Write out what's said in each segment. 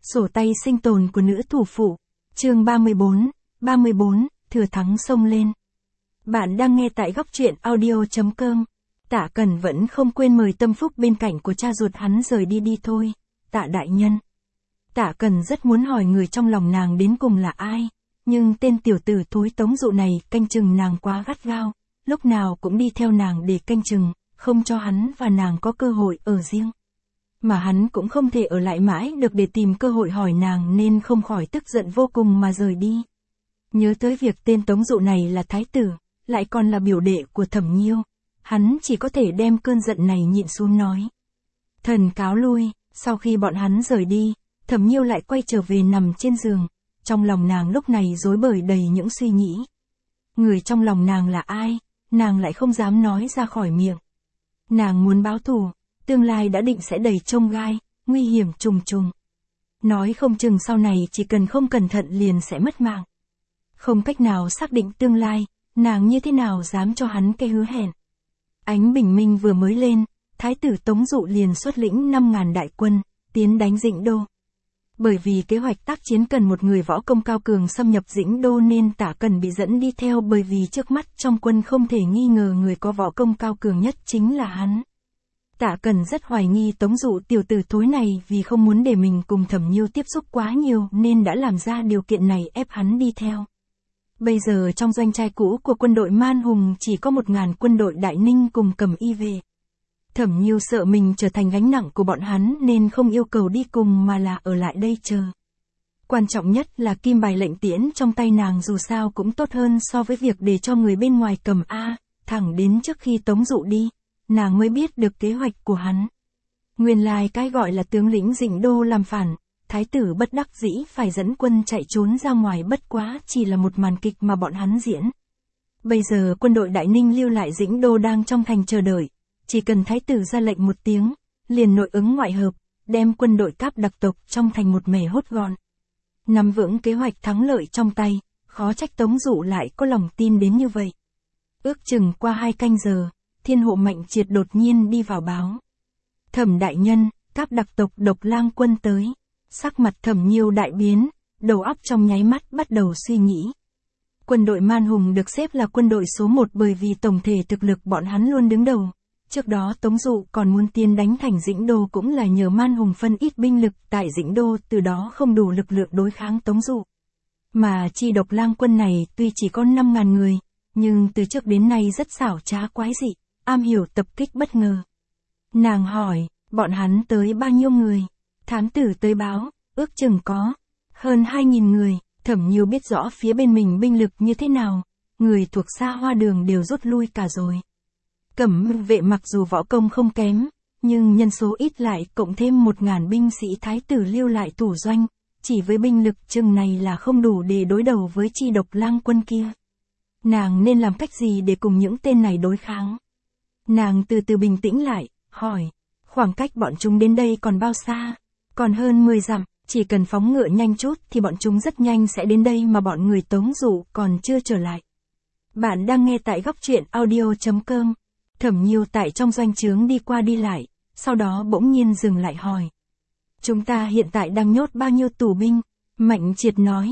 Sổ tay sinh tồn của nữ thủ phụ. Chương 34, thừa thắng xông lên. Bạn đang nghe tại góc truyện audio.com. Tạ Cẩn vẫn không quên mời tâm phúc bên cạnh của cha ruột hắn rời đi thôi. Tạ đại nhân. Tạ Cẩn rất muốn hỏi người trong lòng nàng đến cùng là ai, nhưng tên tiểu tử thối Tống Dụ này canh chừng nàng quá gắt gao, lúc nào cũng đi theo nàng để canh chừng, không cho hắn và nàng có cơ hội ở riêng. Mà hắn cũng không thể ở lại mãi được để tìm cơ hội hỏi nàng nên không khỏi tức giận vô cùng mà rời đi. Nhớ tới việc tên Tống Dụ này là thái tử, lại còn là biểu đệ của Thẩm Nhiêu, hắn chỉ có thể đem cơn giận này nhịn xuống nói. Thần cáo lui. Sau khi bọn hắn rời đi, Thẩm Nhiêu lại quay trở về nằm trên giường, trong lòng nàng lúc này rối bời đầy những suy nghĩ. Người trong lòng nàng là ai, nàng lại không dám nói ra khỏi miệng. Nàng muốn báo thù, tương lai đã định sẽ đầy chông gai, nguy hiểm trùng trùng. Nói không chừng sau này chỉ cần không cẩn thận liền sẽ mất mạng. Không cách nào xác định tương lai, nàng như thế nào dám cho hắn cái hứa hẹn. Ánh bình minh vừa mới lên, thái tử Tống Dụ liền xuất lĩnh 5.000 đại quân, tiến đánh Dĩnh Đô. Bởi vì kế hoạch tác chiến cần một người võ công cao cường xâm nhập Dĩnh Đô nên Tạ Cẩn bị dẫn đi theo, bởi vì trước mắt trong quân không thể nghi ngờ người có võ công cao cường nhất chính là hắn. Tạ Cẩn rất hoài nghi Tống Dụ tiểu tử thối này vì không muốn để mình cùng Thẩm Nhiêu tiếp xúc quá nhiều nên đã làm ra điều kiện này ép hắn đi theo. Bây giờ trong doanh trại cũ của quân đội Man Hùng chỉ có 1.000 quân đội Đại Ninh cùng Cẩm Y về. Thẩm Nhiêu sợ mình trở thành gánh nặng của bọn hắn nên không yêu cầu đi cùng mà là ở lại đây chờ. Quan trọng nhất là kim bài lệnh tiễn trong tay nàng dù sao cũng tốt hơn so với việc để cho người bên ngoài cầm thẳng đến trước khi Tống Dụ đi, nàng mới biết được kế hoạch của hắn. Nguyên lai cái gọi là tướng lĩnh Dĩnh Đô làm phản, thái tử bất đắc dĩ phải dẫn quân chạy trốn ra ngoài, bất quá chỉ là một màn kịch mà bọn hắn diễn. Bây giờ quân đội Đại Ninh lưu lại Dĩnh Đô đang trong thành chờ đợi. Chỉ cần thái tử ra lệnh một tiếng, liền nội ứng ngoại hợp, đem quân đội Cáp đặc tộc trong thành một mẻ hốt gọn. Nắm vững kế hoạch thắng lợi trong tay, khó trách Tống Dụ lại có lòng tin đến như vậy. Ước chừng qua 2 canh giờ, Thiên Hộ Mạnh Triệt đột nhiên đi vào báo. Thẩm đại nhân, Cáp đặc tộc Độc Lang quân tới. Sắc mặt Thẩm Nhiêu đại biến, đầu óc trong nháy mắt bắt đầu suy nghĩ. Quân đội Man Hùng được xếp là quân đội số 1 bởi vì tổng thể thực lực bọn hắn luôn đứng đầu. Trước đó Tống Dụ còn muốn tiến đánh thành Dĩnh Đô cũng là nhờ Man Hùng phân ít binh lực tại Dĩnh Đô, từ đó không đủ lực lượng đối kháng Tống Dụ. Mà chi Độc Lang quân này tuy chỉ có 5.000 người, nhưng từ trước đến nay rất xảo trá quái dị, am hiểu tập kích bất ngờ. Nàng hỏi, bọn hắn tới bao nhiêu người? Thám tử tới báo, ước chừng có hơn 2.000 người. Thẩm Nhiêu biết rõ phía bên mình binh lực như thế nào, người thuộc Xa Hoa Đường đều rút lui cả rồi. Cẩm vệ mặc dù võ công không kém, nhưng nhân số ít lại cộng thêm 1.000 binh sĩ thái tử lưu lại thủ doanh, chỉ với binh lực chừng này là không đủ để đối đầu với chi Độc Lang quân kia. Nàng nên làm cách gì để cùng những tên này đối kháng? Nàng từ từ bình tĩnh lại, hỏi, khoảng cách bọn chúng đến đây còn bao xa? Còn hơn 10 dặm, chỉ cần phóng ngựa nhanh chút thì bọn chúng rất nhanh sẽ đến đây, mà bọn người Tống Dụ còn chưa trở lại. Bạn đang nghe tại góc truyện audio.com. Thẩm Nhiêu tại trong doanh trướng đi qua đi lại, sau đó bỗng nhiên dừng lại hỏi. Chúng ta hiện tại đang nhốt bao nhiêu tù binh? Mạnh Triệt nói,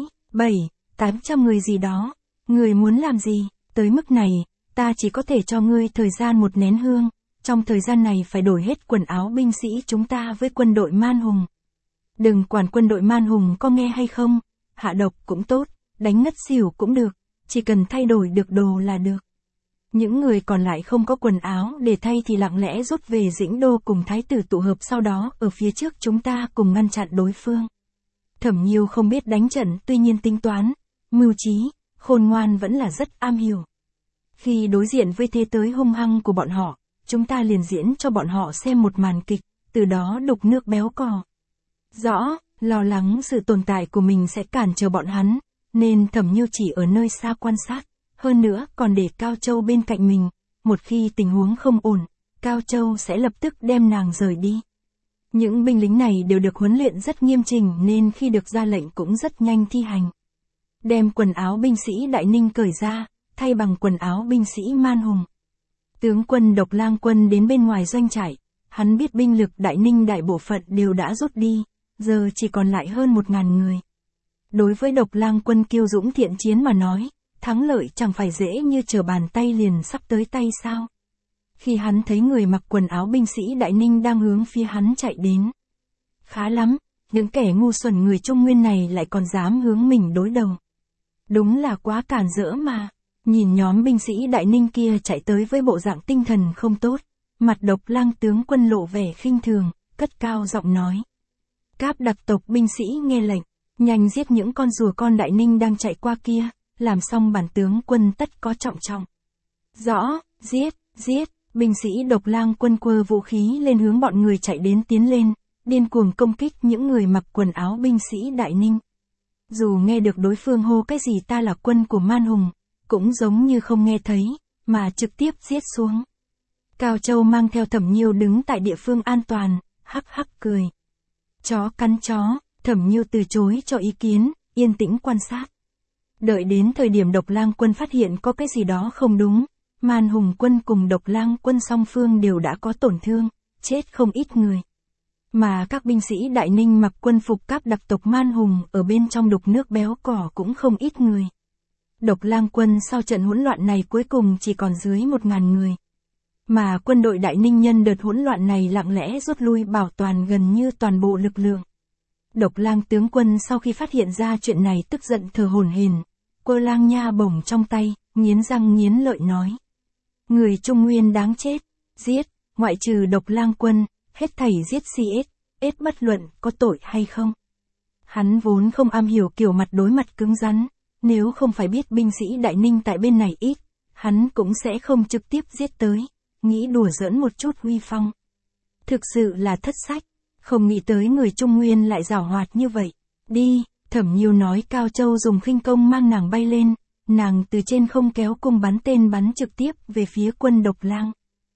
700-800 người gì đó. Người muốn làm gì? Tới mức này, ta chỉ có thể cho ngươi thời gian 1 nén hương. Trong thời gian này phải đổi hết quần áo binh sĩ chúng ta với quân đội Man Hùng. Đừng quản quân đội Man Hùng có nghe hay không, hạ độc cũng tốt, đánh ngất xỉu cũng được, chỉ cần thay đổi được đồ là được. Những người còn lại không có quần áo để thay thì lặng lẽ rút về Dĩnh Đô cùng thái tử tụ hợp, sau đó ở phía trước chúng ta cùng ngăn chặn đối phương. Thẩm Nhiêu không biết đánh trận, tuy nhiên tính toán, mưu trí, khôn ngoan vẫn là rất am hiểu. Khi đối diện với thế tới hung hăng của bọn họ, chúng ta liền diễn cho bọn họ xem một màn kịch, từ đó đục nước béo cò. Rõ, lo lắng sự tồn tại của mình sẽ cản trở bọn hắn, nên Thẩm Nhiêu chỉ ở nơi xa quan sát. Hơn nữa còn để Cao Châu bên cạnh mình, một khi tình huống không ổn, Cao Châu sẽ lập tức đem nàng rời đi. Những binh lính này đều được huấn luyện rất nghiêm chỉnh nên khi được ra lệnh cũng rất nhanh thi hành. Đem quần áo binh sĩ Đại Ninh cởi ra, thay bằng quần áo binh sĩ Man Hùng. Tướng quân Độc Lang quân đến bên ngoài doanh trại, hắn biết binh lực Đại Ninh đại bộ phận đều đã rút đi, giờ chỉ còn lại hơn 1.000 người. Đối với Độc Lang Quân kiêu dũng thiện chiến mà nói, thắng lợi chẳng phải dễ như trở bàn tay liền sắp tới tay sao. Khi hắn thấy người mặc quần áo binh sĩ Đại Ninh đang hướng phía hắn chạy đến. Khá lắm, những kẻ ngu xuẩn người Trung Nguyên này lại còn dám hướng mình đối đầu. Đúng là quá cản rỡ mà. Nhìn nhóm binh sĩ Đại Ninh kia chạy tới với bộ dạng tinh thần không tốt, mặt Độc Lang tướng quân lộ vẻ khinh thường, cất cao giọng nói. Các đặc tộc binh sĩ nghe lệnh, nhanh giết những con rùa con Đại Ninh đang chạy qua kia, làm xong bản tướng quân tất có trọng trọng. Rõ, giết, giết, binh sĩ Độc Lang Quân quơ vũ khí lên hướng bọn người chạy đến tiến lên, điên cuồng công kích những người mặc quần áo binh sĩ Đại Ninh. Dù nghe được đối phương hô cái gì ta là quân của Man Hùng, cũng giống như không nghe thấy, mà trực tiếp giết xuống. Cao Châu mang theo Thẩm Nhiêu đứng tại địa phương an toàn, hắc hắc cười. Chó cắn chó, Thẩm Nhiêu từ chối cho ý kiến, yên tĩnh quan sát. Đợi đến thời điểm Độc Lang Quân phát hiện có cái gì đó không đúng, Man Hùng quân cùng Độc Lang Quân song phương đều đã có tổn thương, chết không ít người. Mà các binh sĩ Đại Ninh mặc quân phục các đặc tộc Man Hùng ở bên trong đục nước béo cỏ cũng không ít người. Độc Lang Quân sau trận hỗn loạn này cuối cùng chỉ còn dưới 1.000 người. Mà quân đội Đại Ninh nhân đợt hỗn loạn này lặng lẽ rút lui bảo toàn gần như toàn bộ lực lượng. Độc Lang tướng quân sau khi phát hiện ra chuyện này tức giận thở hổn hển, quơ lang nha bổng trong tay, nghiến răng nghiến lợi nói. Người Trung Nguyên đáng chết, giết, ngoại trừ Độc Lang Quân, hết thảy giết CS, bất luận có tội hay không. Hắn vốn không am hiểu kiểu mặt đối mặt cứng rắn, nếu không phải biết binh sĩ Đại Ninh tại bên này ít, hắn cũng sẽ không trực tiếp giết tới, nghĩ đùa giỡn một chút uy phong. Thực sự là thất sách, không nghĩ tới người Trung Nguyên lại giảo hoạt như vậy. Đi, Thẩm Nhiêu nói Cao Châu dùng khinh công mang nàng bay lên, nàng từ trên không kéo cung bắn tên bắn trực tiếp về phía quân Độc Lang.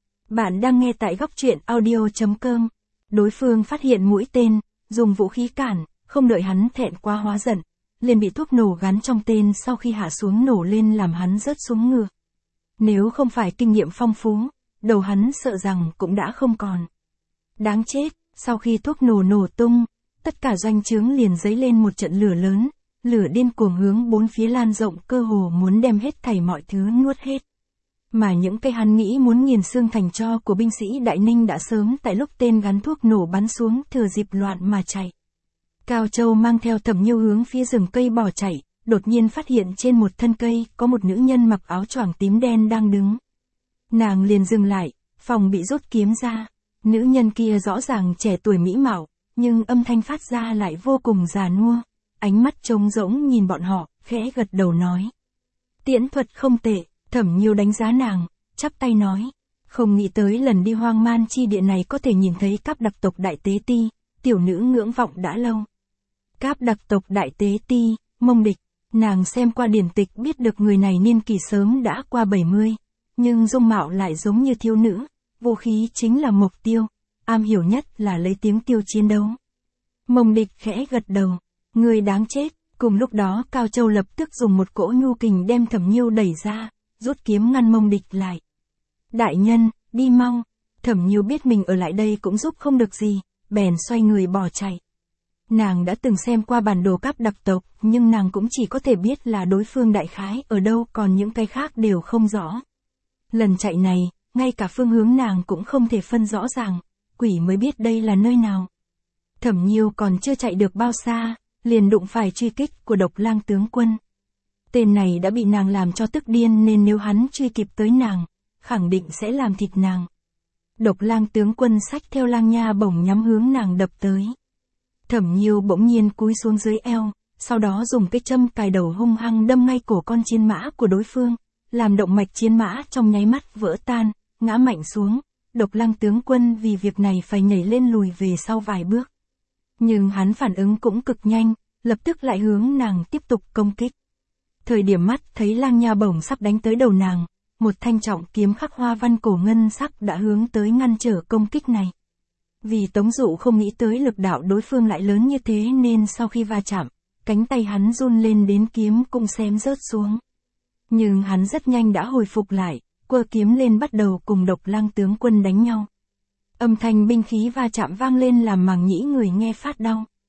Bạn đang nghe tại góc truyện audio.com. Đối phương phát hiện mũi tên, dùng vũ khí cản, không đợi hắn thẹn quá hóa giận, liền bị thuốc nổ gắn trong tên sau khi hạ xuống nổ lên làm hắn rớt xuống ngựa. Nếu không phải kinh nghiệm phong phú, đầu hắn sợ rằng cũng đã không còn. Đáng chết, sau khi thuốc nổ nổ tung, tất cả doanh trướng liền dấy lên một trận lửa lớn, lửa điên cuồng hướng bốn phía lan rộng cơ hồ muốn đem hết thảy mọi thứ nuốt hết. Mà những cây hắn nghĩ muốn nghiền xương thành tro của binh sĩ Đại Ninh đã sớm tại lúc tên gắn thuốc nổ bắn xuống thừa dịp loạn mà chạy. Cao Châu mang theo Thẩm Nhiêu hướng phía rừng cây bỏ chạy, đột nhiên phát hiện trên một thân cây có một nữ nhân mặc áo choàng tím đen đang đứng. Nàng liền dừng lại, phòng bị rút kiếm ra. Nữ nhân kia rõ ràng trẻ tuổi mỹ mạo, nhưng âm thanh phát ra lại vô cùng già nua. Ánh mắt trống rỗng nhìn bọn họ, khẽ gật đầu nói. Tiễn thuật không tệ. Thẩm Nhiêu đánh giá nàng, chắp tay nói. Không nghĩ tới lần đi hoang man chi địa này có thể nhìn thấy các đặc tộc Đại Tế Ti, tiểu nữ ngưỡng vọng đã lâu. Các đặc tộc Đại Tế Ti, Mông Địch, nàng xem qua điển tịch biết được người này niên kỷ sớm đã qua 70, nhưng dung mạo lại giống như thiếu nữ, vũ khí chính là mộc tiêu, am hiểu nhất là lấy tiếng tiêu chiến đấu. Mông Địch khẽ gật đầu, người đáng chết. Cùng lúc đó Cao Châu lập tức dùng một cỗ nhu kình đem Thẩm Nhiêu đẩy ra, rút kiếm ngăn Mông Địch lại. Đại nhân, đi mau. Thẩm Nhiêu biết mình ở lại đây cũng giúp không được gì, bèn xoay người bỏ chạy. Nàng đã từng xem qua bản đồ các đặc tộc, nhưng nàng cũng chỉ có thể biết là đối phương đại khái ở đâu, còn những cái khác đều không rõ. Lần chạy này, ngay cả phương hướng nàng cũng không thể phân rõ ràng, quỷ mới biết đây là nơi nào. Thẩm Nhiêu còn chưa chạy được bao xa, liền đụng phải truy kích của Độc Lang tướng quân. Tên này đã bị nàng làm cho tức điên nên nếu hắn truy kịp tới nàng, khẳng định sẽ làm thịt nàng. Độc Lang tướng quân xách theo lang nha bổng nhắm hướng nàng đập tới. Thẩm Nhiêu bỗng nhiên cúi xuống dưới eo, sau đó dùng cái châm cài đầu hung hăng đâm ngay cổ con chiến mã của đối phương, làm động mạch chiến mã trong nháy mắt vỡ tan, ngã mạnh xuống. Độc Lang tướng quân vì việc này phải nhảy lên lùi về sau vài bước. Nhưng hắn phản ứng cũng cực nhanh, lập tức lại hướng nàng tiếp tục công kích. Thời điểm mắt thấy lang nha bổng sắp đánh tới đầu nàng, một thanh trọng kiếm khắc hoa văn cổ ngân sắc đã hướng tới ngăn trở công kích này. Vì Tống Dụ không nghĩ tới lực đạo đối phương lại lớn như thế nên sau khi va chạm, cánh tay hắn run lên đến kiếm cũng xém rớt xuống. Nhưng hắn rất nhanh đã hồi phục lại, quơ kiếm lên bắt đầu cùng Độc Lang tướng quân đánh nhau. Âm thanh binh khí va chạm vang lên làm màng nhĩ người nghe phát đau.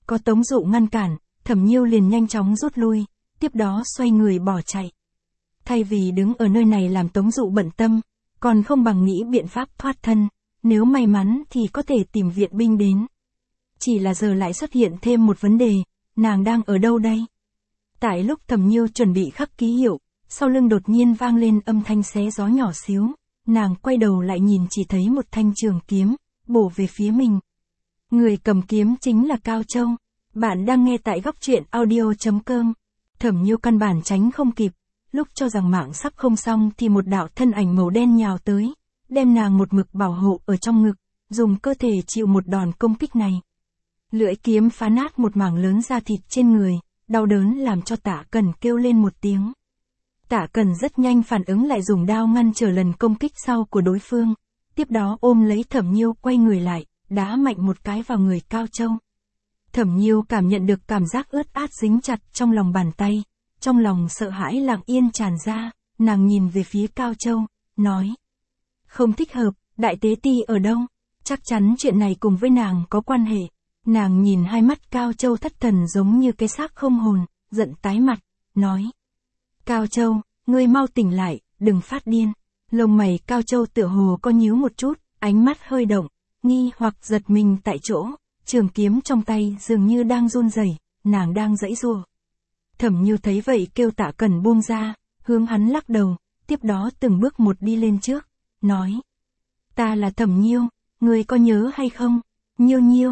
Có Tống Dụ ngăn cản, Thẩm Nhiêu liền nhanh chóng rút lui, tiếp đó xoay người bỏ chạy. Thay vì đứng ở nơi này làm Tống Dụ bận tâm, còn không bằng nghĩ biện pháp thoát thân, nếu may mắn thì có thể tìm viện binh đến. Chỉ là giờ lại xuất hiện thêm một vấn đề, nàng đang ở đâu đây? Tại lúc Thẩm Nhiêu chuẩn bị khắc ký hiệu, sau lưng đột nhiên vang lên âm thanh xé gió nhỏ xíu, nàng quay đầu lại nhìn chỉ thấy một thanh trường kiếm, bổ về phía mình. Người cầm kiếm chính là Cao Châu. Bạn đang nghe tại góc truyện audio.com. Thẩm Nhiêu căn bản tránh không kịp, lúc cho rằng mạng sắp không xong thì một đạo thân ảnh màu đen nhào tới, đem nàng một mực bảo hộ ở trong ngực, dùng cơ thể chịu một đòn công kích này. Lưỡi kiếm phá nát một mảng lớn da thịt trên người, đau đớn làm cho Tạ Cần kêu lên một tiếng. Tạ Cần rất nhanh phản ứng lại dùng đao ngăn trở lần công kích sau của đối phương, tiếp đó ôm lấy Thẩm Nhiêu quay người lại, đá mạnh một cái vào người Cao Châu. Thẩm Nhiêu cảm nhận được cảm giác ướt át dính chặt trong lòng bàn tay, trong lòng sợ hãi lặng yên tràn ra, nàng nhìn về phía Cao Châu, nói. Không thích hợp, Đại Tế Ti ở đâu? Chắc chắn chuyện này cùng với nàng có quan hệ. Nàng nhìn hai mắt Cao Châu thất thần giống như cái xác không hồn, giận tái mặt, nói. Cao Châu, ngươi mau tỉnh lại, đừng phát điên. Lông mày Cao Châu tựa hồ có nhíu một chút, ánh mắt hơi động, nghi hoặc giật mình tại chỗ, trường kiếm trong tay dường như đang run rẩy, nàng đang giãy giụa. Thẩm Nhiêu thấy vậy kêu Tạ Cần buông ra, hướng hắn lắc đầu, tiếp đó từng bước một đi lên trước, nói. Ta là Thẩm Nhiêu, ngươi có nhớ hay không? Nhiêu Nhiêu,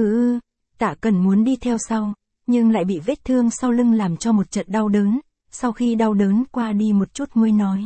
Tạ Cần muốn đi theo sau, nhưng lại bị vết thương sau lưng làm cho một trận đau đớn, sau khi đau đớn qua đi một chút mới nói.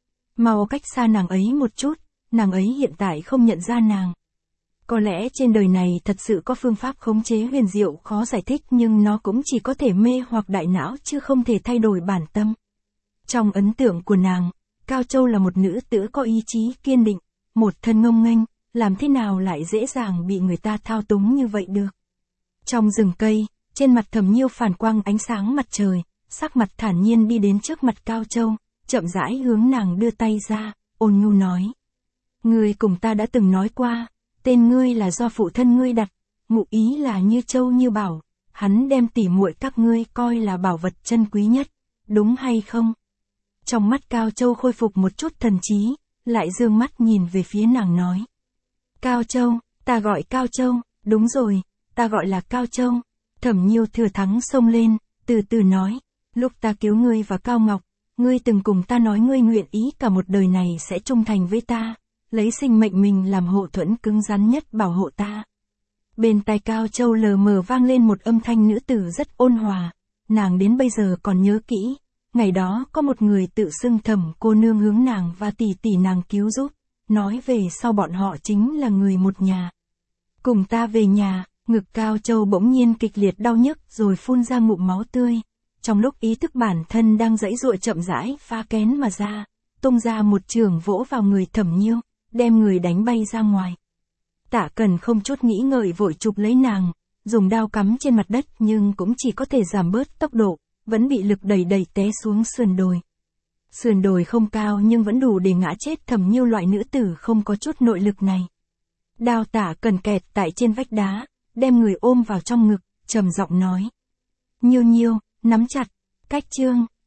Mau cách xa nàng ấy một chút, nàng ấy hiện tại không nhận ra nàng. Có lẽ trên đời này thật sự có phương pháp khống chế huyền diệu khó giải thích nhưng nó cũng chỉ có thể mê hoặc đại não chứ không thể thay đổi bản tâm. Trong ấn tượng của nàng, Cao Châu là một nữ tử có ý chí kiên định, một thân ngông nghênh, làm thế nào lại dễ dàng bị người ta thao túng như vậy được. Trong rừng cây, trên mặt Thẩm Nhiêu phản quang ánh sáng mặt trời, sắc mặt thản nhiên đi đến trước mặt Cao Châu, chậm rãi hướng nàng đưa tay ra, ôn nhu nói. Ngươi cùng ta đã từng nói qua, tên ngươi là do phụ thân ngươi đặt, ngụ ý là như châu như bảo, hắn đem tỉ muội các ngươi coi là bảo vật chân quý nhất, đúng hay không? Trong mắt Cao Châu khôi phục một chút thần trí, lại dương mắt nhìn về phía nàng nói. Cao Châu, ta gọi Cao Châu, đúng rồi, ta gọi là Cao Châu. Thẩm Nhiêu thừa thắng xông lên, từ từ nói, lúc ta cứu ngươi và Cao Ngọc, ngươi từng cùng ta nói ngươi nguyện ý cả một đời này sẽ trung thành với ta, lấy sinh mệnh mình làm hộ thuẫn cứng rắn nhất bảo hộ ta. Bên tai Cao Châu lờ mờ vang lên một âm thanh nữ tử rất ôn hòa, nàng đến bây giờ còn nhớ kỹ, ngày đó có một người tự xưng Thẩm cô nương hướng nàng và tỷ tỷ nàng cứu giúp, nói về sau bọn họ chính là người một nhà. Cùng ta về nhà, ngực Cao Châu bỗng nhiên kịch liệt đau nhức rồi phun ra ngụm máu tươi, trong lúc ý thức bản thân đang giãy giụa chậm rãi phá kén mà ra, tung ra một chưởng vỗ vào người Thẩm Nhiêu, đem người đánh bay ra ngoài. Tạ Cần không chút nghĩ ngợi vội chụp lấy nàng, dùng đao cắm trên mặt đất nhưng cũng chỉ có thể giảm bớt tốc độ, vẫn bị lực đẩy té xuống sườn đồi. Sườn đồi không cao nhưng vẫn đủ để ngã chết Thẩm Nhiêu loại nữ tử không có chút nội lực này. Đao Tạ Cần kẹt tại trên vách đá, đem người ôm vào trong ngực, trầm giọng nói. Nhiêu Nhiêu, nắm chặt, cách chương.